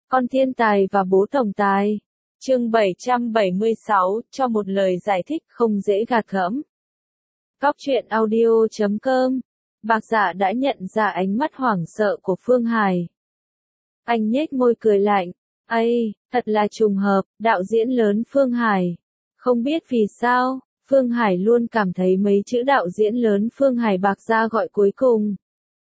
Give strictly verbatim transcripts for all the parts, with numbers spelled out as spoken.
Con thiên tài và bố tổng tài. Chương bảy trăm bảy mươi sáu, cho một lời giải thích không dễ gạt gẫm. Cóc truyện audio chấm com. Bạc Dạ đã nhận ra ánh mắt hoảng sợ của Phương Hải. Anh nhếch môi cười lạnh. Ây, thật là trùng hợp, đạo diễn lớn Phương Hải. Không biết vì sao, Phương Hải luôn cảm thấy mấy chữ đạo diễn lớn Phương Hải Bạc Dạ gọi cuối cùng.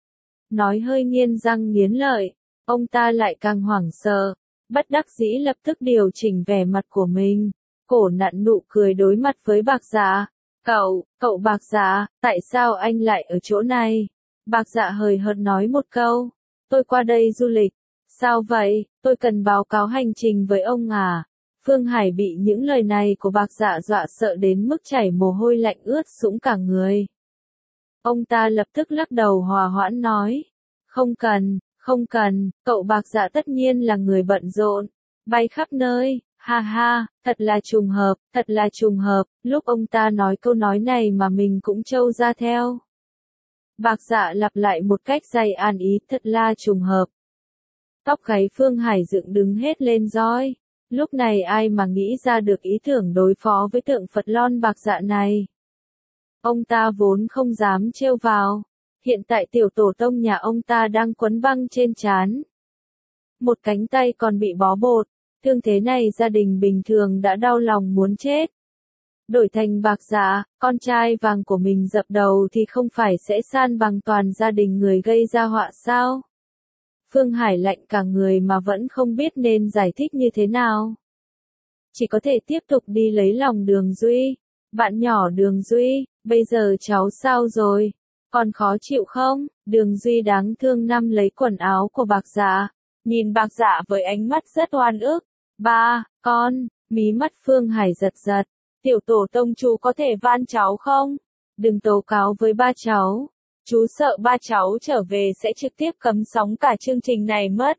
Nói hơi nghiến răng nghiến lợi, ông ta lại càng hoảng sợ, bất đắc dĩ lập tức điều chỉnh vẻ mặt của mình, cổ nặn nụ cười đối mặt với Bạc Dạ. Cậu, cậu Bạc Dạ, tại sao anh lại ở chỗ này? Bạc Dạ hời hợt nói một câu, tôi qua đây du lịch. Sao vậy, tôi cần báo cáo hành trình với ông à? Phương Hải bị những lời này của Bạc Dạ dọa sợ đến mức chảy mồ hôi lạnh ướt sũng cả người. Ông ta lập tức lắc đầu hòa hoãn nói, không cần, không cần, cậu Bạc Dạ tất nhiên là người bận rộn, bay khắp nơi, ha ha, thật là trùng hợp, thật là trùng hợp, lúc ông ta nói câu nói này mà mình cũng trâu ra theo. Bạc Dạ lặp lại một cách dày an ý, thật là trùng hợp. Tóc gáy Phương Hải dựng đứng hết lên roi, lúc này ai mà nghĩ ra được ý tưởng đối phó với tượng Phật lon Bạc Dạ này. Ông ta vốn không dám trêu vào, hiện tại tiểu tổ tông nhà ông ta đang quấn băng trên trán. Một cánh tay còn bị bó bột, thương thế này gia đình bình thường đã đau lòng muốn chết. Đổi thành Bạc Dạ, con trai vàng của mình dập đầu thì không phải sẽ san bằng toàn gia đình người gây ra họa sao? Phương Hải lạnh cả người mà vẫn không biết nên giải thích như thế nào. Chỉ có thể tiếp tục đi lấy lòng Đường Duy. Bạn nhỏ Đường Duy, bây giờ cháu sao rồi? Còn khó chịu không? Đường Duy đáng thương nắm lấy quần áo của Bạc Dạ, nhìn Bạc Dạ với ánh mắt rất oan ức. Ba, con, mí mắt Phương Hải giật giật. Tiểu tổ tông chú có thể van cháu không? Đừng tố cáo với ba cháu. Chú sợ ba cháu trở về sẽ trực tiếp cấm sóng cả chương trình này mất.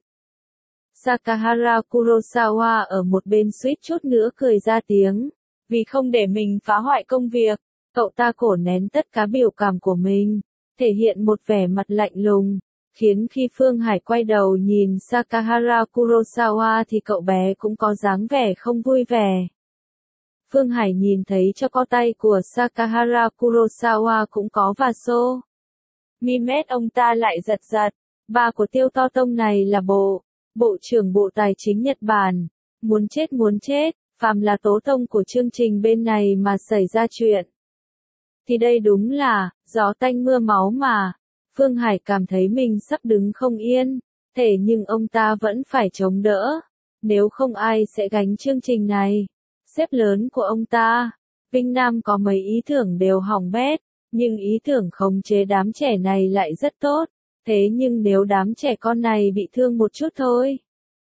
Sakahara Kurosawa ở một bên suýt chút nữa cười ra tiếng. Vì không để mình phá hoại công việc, cậu ta cổ nén tất cả biểu cảm của mình, thể hiện một vẻ mặt lạnh lùng, khiến khi Phương Hải quay đầu nhìn Sakahara Kurosawa thì cậu bé cũng có dáng vẻ không vui vẻ. Phương Hải nhìn thấy cho có tay của Sakahara Kurosawa cũng có và xô. Mi mét ông ta lại giật giật, ba của Tiêu To Tông này là bộ, Bộ trưởng Bộ Tài chính Nhật Bản, muốn chết muốn chết, phàm là tố tông của chương trình bên này mà xảy ra chuyện. Thì đây đúng là, gió tanh mưa máu mà, Phương Hải cảm thấy mình sắp đứng không yên, thế nhưng ông ta vẫn phải chống đỡ, nếu không ai sẽ gánh chương trình này. Sếp lớn của ông ta, Vinh Nam có mấy ý tưởng đều hỏng bét. Nhưng ý tưởng khống chế đám trẻ này lại rất tốt, thế nhưng nếu đám trẻ con này bị thương một chút thôi,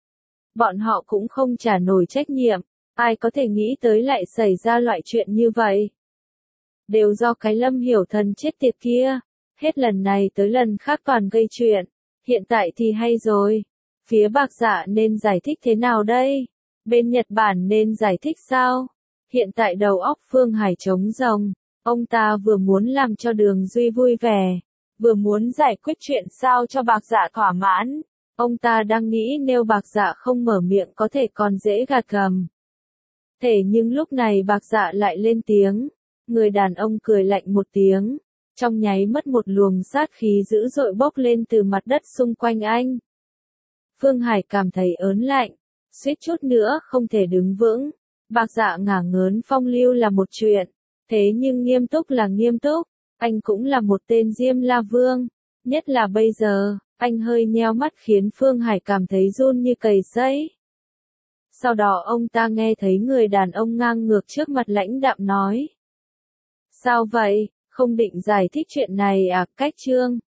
bọn họ cũng không trả nổi trách nhiệm, ai có thể nghĩ tới lại xảy ra loại chuyện như vậy. Đều do cái Lâm Hiểu Thần chết tiệt kia, hết lần này tới lần khác toàn gây chuyện, hiện tại thì hay rồi, phía Bạc Dạ nên giải thích thế nào đây? Bên Nhật Bản nên giải thích sao? Hiện tại đầu óc Phương Hải trống rỗng. Ông ta vừa muốn làm cho Đường Duy vui vẻ, vừa muốn giải quyết chuyện sao cho Bạc Dạ thỏa mãn. Ông ta đang nghĩ nếu Bạc Dạ không mở miệng có thể còn dễ gạt gẫm. Thế nhưng lúc này Bạc Dạ lại lên tiếng, người đàn ông cười lạnh một tiếng, trong nháy mắt một luồng sát khí dữ dội bốc lên từ mặt đất xung quanh anh. Phương Hải cảm thấy ớn lạnh, suýt chút nữa không thể đứng vững. Bạc Dạ ngả ngớn phong lưu là một chuyện. Thế nhưng nghiêm túc là nghiêm túc, anh cũng là một tên Diêm La Vương, nhất là bây giờ, anh hơi nheo mắt khiến Phương Hải cảm thấy run như cầy sấy. Sau đó ông ta nghe thấy người đàn ông ngang ngược trước mặt lãnh đạm nói. Sao vậy, không định giải thích chuyện này à, Cách Trương?